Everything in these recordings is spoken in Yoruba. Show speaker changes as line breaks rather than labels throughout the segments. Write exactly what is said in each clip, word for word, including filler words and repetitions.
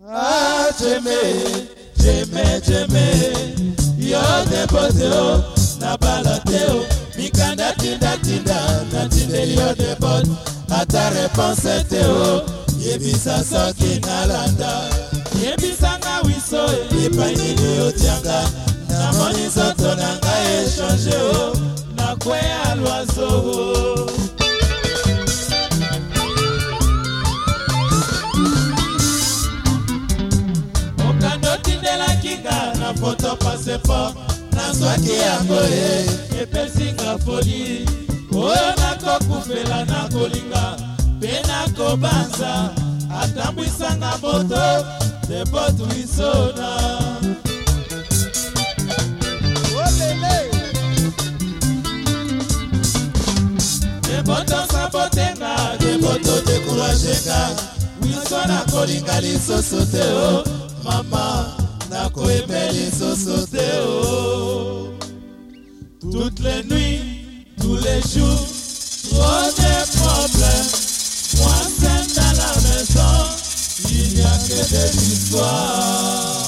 Ah, j'aimais, j'aimais, j'aimais. Yo depoteo, na baloteo. Mikanda tinda tinda, na tindeli yo depot. A ta réponse teo, yebisa soki na landa. Yebisa nga wiso, ipai nini otianga. Na moni soto na nga échange o, na kwe a l'oiseau. Na photo passeport na swaki yango e epesinga foli oyo nakokufela na kolinga mpe nakobanza atambwisanga moto depotu isona depoto sabotenga depoto dekurajenga wisona kolinga lisoso te o mama Nako emeli sosoteo. Toutes les nuits, tous les jours, trop de problèmes. Moi seul dans la maison, il n'y a que des histoires.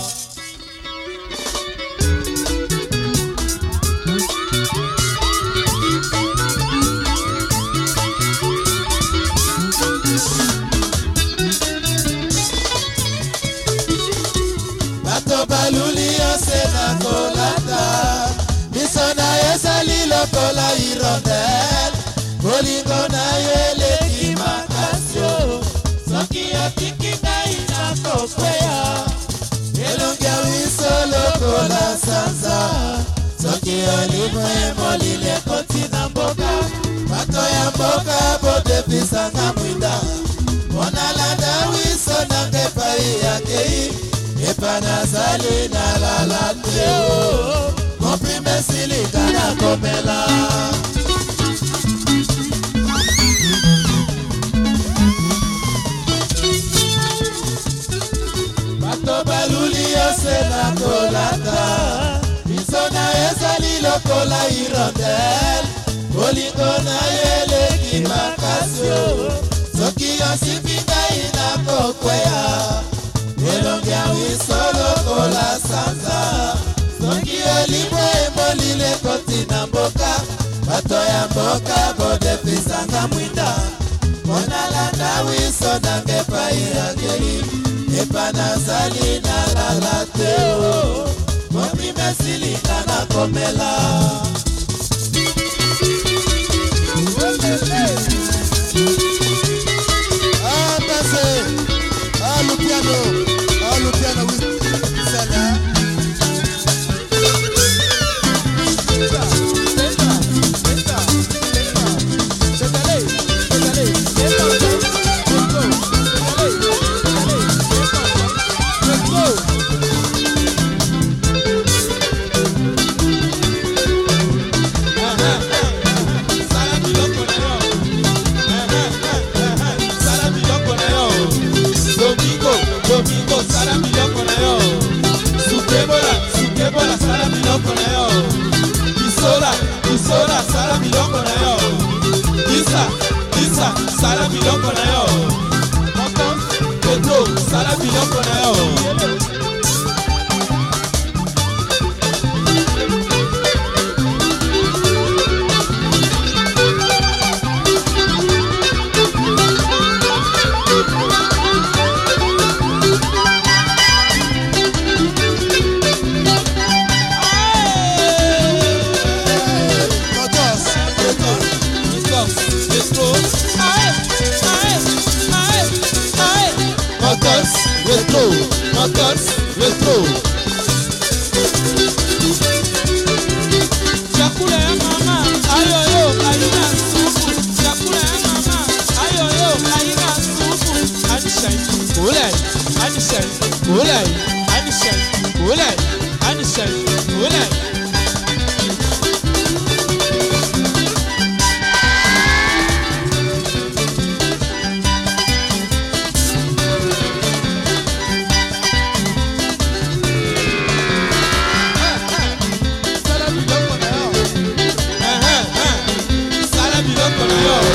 Baluli ose na kolata Misona esali lokola irondel Bolingo na yeleki makasio Soki atiki na ina kokwea Elongi ya wiso lokola sanza Soki olimu emolile koti na mboka Bato ya mboka bodefisanga mwinda Mona landa wiso na ngepai ya kei Epana sali na la la teo Komprime silika na komela Bato baluli yose na kolata Misona esali lokola irondel Bolingo na yeleki makasio Soki yosifika ina kokwea Elongia wisolo kola sanza Soki olibwe emolile koti na mboka Bato ya mboka bodefisanga mwinda Mona landa wiso nange pai ageli Epana zali na lala teo Momi mesilika na komela Ah, pase Ah, le piano Ah, le piano, oui, c'est là. Domingo sala miloko na yo Sukebola, sukebola sala miloko na yo Isola, isola sala miloko na yo Isa, isa sala miloko na yo Moko, Petro sala miloko na yo Retro, Motors, retro. Chakula ya mama, ayo yo, haina supu. Chakula ya mama, ayo yo, haina supu. Anishai, kulai, anishai, kulai, anishai, kulai, anishai, kulai.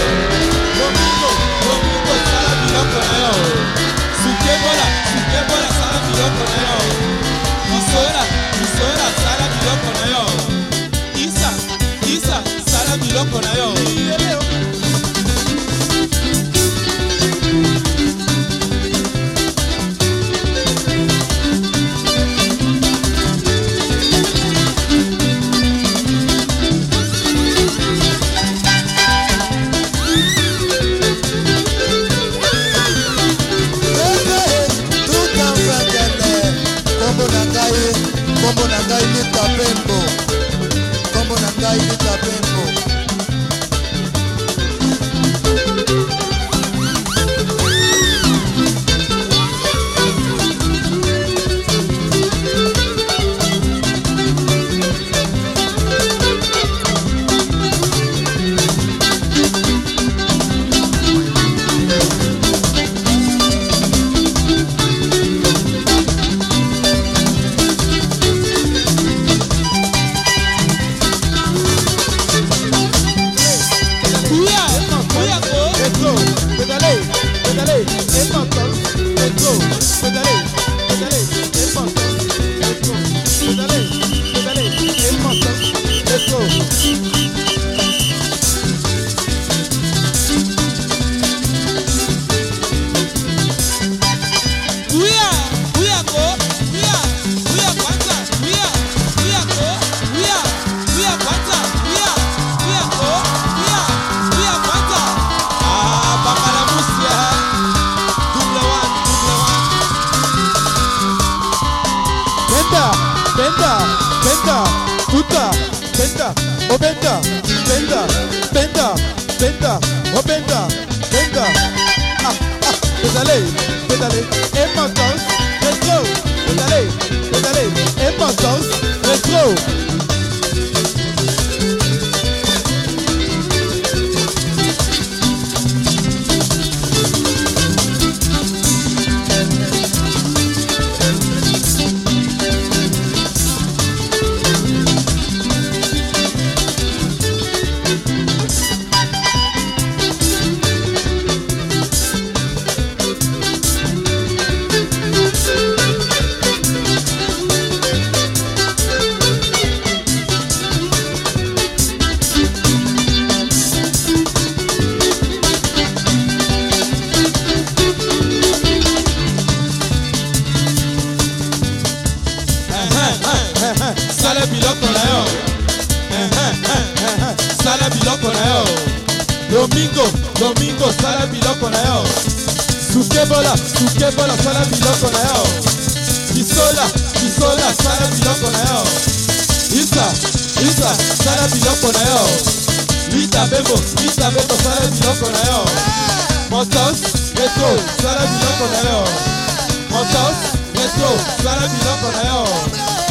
Domingo, domingo, sala biloko na yo. Sukebola, sukebola.
biloko na yo. Isola, isola, sala biloko na yo. Isa, isa, sala biloko na yo.
Kombo na ngai lita pembo, kombo na ngai lita pembo.
Benda, benda, tuta, benda, oh benda, benda, benda, benda, oh benda, benda. Ah, ah, pédalez, pédalez, et maintenant, rétro, pédalez, pédalez, et maintenant, rétro. Sala biloko na yo. Sala biloko na yo. Domingo, Domingo, sala biloko na yo. Sukebola, Sukebola, sala biloko na yo. Kisola, Kisola, sala biloko na yo. Isa, Isa, sala biloko na yo. Lita Bembo, Lita Bembo, sala biloko na yo. Motos, Retro, sala biloko na yo. Motos, Retro, sala biloko na yo.